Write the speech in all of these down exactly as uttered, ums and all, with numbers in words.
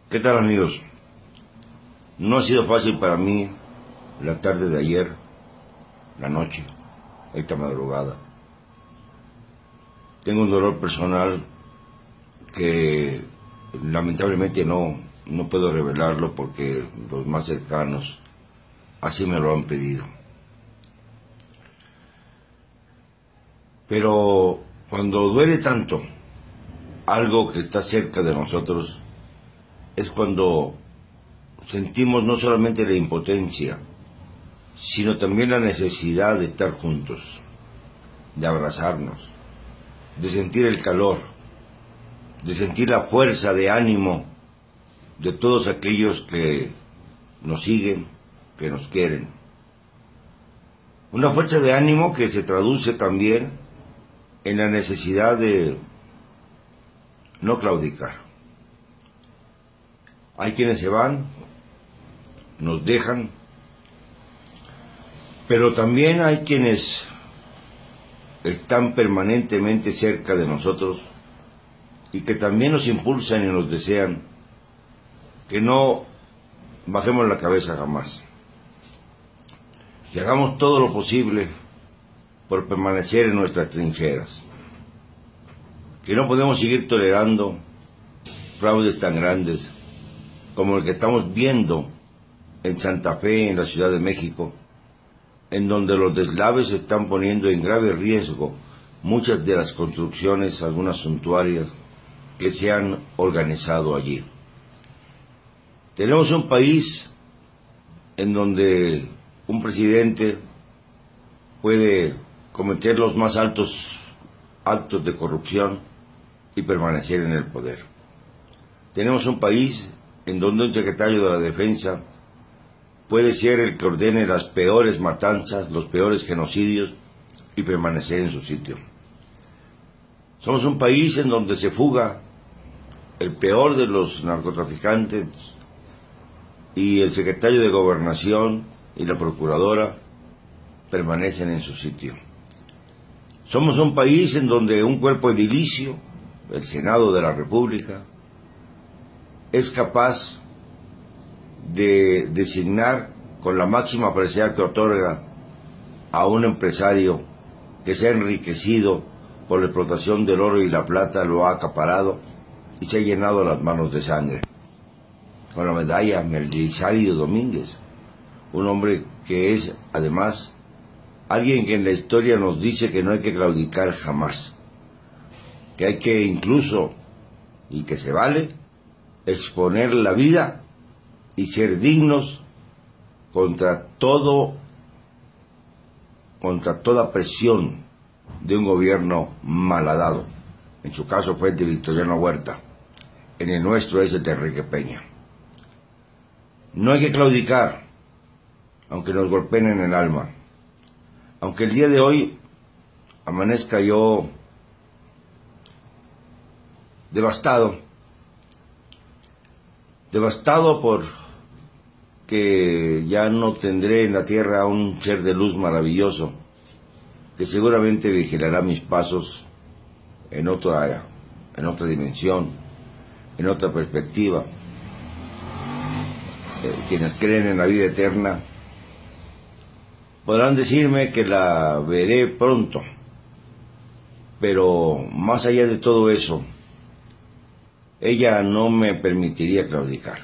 ¿Qué tal, amigos? No ha sido fácil para mí la tarde de ayer, la noche, esta madrugada. Tengo un dolor personal que lamentablemente no, no puedo revelarlo porque los más cercanos así me lo han pedido. Pero cuando duele tanto algo que está cerca de nosotros, es cuando sentimos no solamente la impotencia, sino también la necesidad de estar juntos, de abrazarnos, de sentir el calor, de sentir la fuerza de ánimo de todos aquellos que nos siguen, que nos quieren. Una fuerza de ánimo que se traduce también en la necesidad de no claudicar. Hay quienes se van, nos dejan, pero también hay quienes están permanentemente cerca de nosotros y que también nos impulsan y nos desean que no bajemos la cabeza jamás, que hagamos todo lo posible por permanecer en nuestras trincheras, que no podemos seguir tolerando fraudes tan grandes como el que estamos viendo en Santa Fe, en la Ciudad de México, en donde los deslaves están poniendo en grave riesgo muchas de las construcciones, algunas suntuarias, que se han organizado allí. Tenemos un país en donde un presidente puede cometer los más altos actos de corrupción y permanecer en el poder. Tenemos un país en donde un secretario de la Defensa puede ser el que ordene las peores matanzas, los peores genocidios y permanecer en su sitio. Somos un país en donde se fuga el peor de los narcotraficantes y el secretario de Gobernación y la procuradora permanecen en su sitio. Somos un país en donde un cuerpo edilicio, el Senado de la República, es capaz de designar con la máxima preciadad que otorga a un empresario que se ha enriquecido por la explotación del oro y la plata, lo ha acaparado y se ha llenado las manos de sangre, con la medalla Belisario Domínguez, un hombre que es además alguien que en la historia nos dice que no hay que claudicar jamás, que hay que incluso, y que se vale, exponer la vida y ser dignos contra todo, contra toda presión de un gobierno malhadado. En su caso fue el de Victoriano Huerta, en el nuestro es el de Enrique Peña. No hay que claudicar, aunque nos golpeen en el alma. Aunque el día de hoy amanezca yo devastado, devastado por que ya no tendré en la tierra a un ser de luz maravilloso que seguramente vigilará mis pasos en otra, en otra dimensión, en otra perspectiva. Eh, quienes creen en la vida eterna podrán decirme que la veré pronto, pero más allá de todo eso, ella no me permitiría claudicar.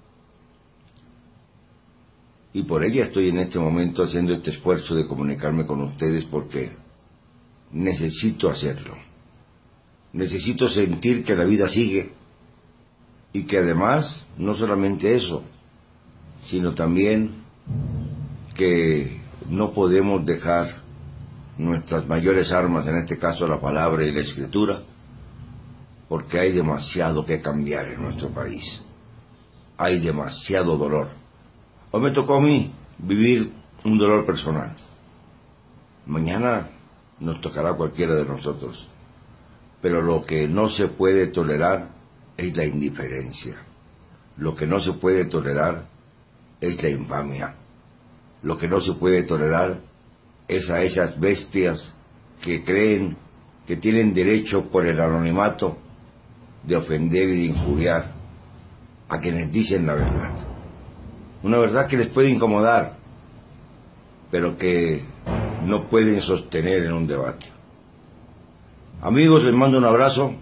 Y por ella estoy en este momento haciendo este esfuerzo de comunicarme con ustedes porque necesito hacerlo. Necesito sentir que la vida sigue y que además, no solamente eso, sino también que no podemos dejar nuestras mayores armas, en este caso la palabra y la escritura, porque hay demasiado que cambiar en nuestro país. Hay demasiado dolor. Hoy me tocó a mí vivir un dolor personal. Mañana nos tocará a cualquiera de nosotros. Pero lo que no se puede tolerar es la indiferencia. Lo que no se puede tolerar es la infamia. Lo que no se puede tolerar es a esas bestias que creen que tienen derecho por el anonimato de ofender y de injuriar a quienes dicen la verdad. Una verdad que les puede incomodar, pero que no pueden sostener en un debate. Amigos, les mando un abrazo.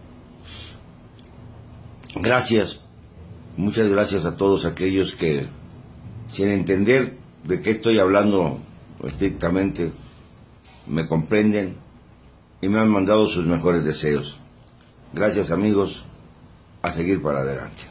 Gracias, muchas gracias a todos aquellos que, sin entender de qué estoy hablando estrictamente, me comprenden y me han mandado sus mejores deseos. Gracias, amigos, a seguir para adelante.